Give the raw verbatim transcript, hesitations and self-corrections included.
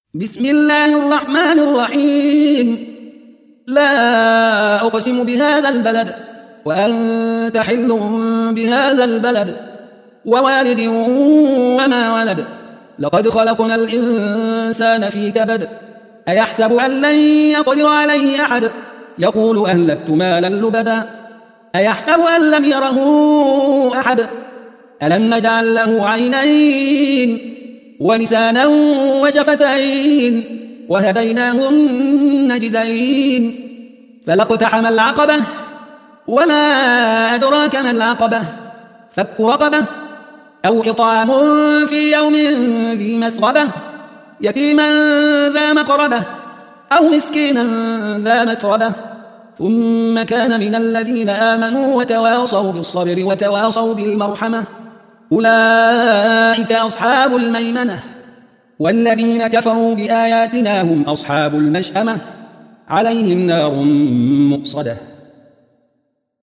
بسم الله الرحمن الرحيم. لا أقسم بهذا البلد وأنت حل بهذا البلد ووالد وما ولد. لقد خلقنا الإنسان في كبد. أيحسب أن لن يقدر عليه أحد؟ يقول أهلكت مالا لبدا. أيحسب أن لم يره أحد؟ ألم نجعل له عينين ولسانا وشفتين وهديناه النجدين. فلاقتحم العقبة وما أدراك ما العقبة. فك رقبة أو إطعام في يوم ذي مسغبة يتيما ذا مقربة أو مسكينا ذا متربة ثم كان من الذين آمنوا وتواصوا بالصبر وتواصوا بالمرحمة أولئك أصحاب الميمنة. والذين كفروا بآياتنا هم أصحاب المشأمة عليهم نار مؤصدة.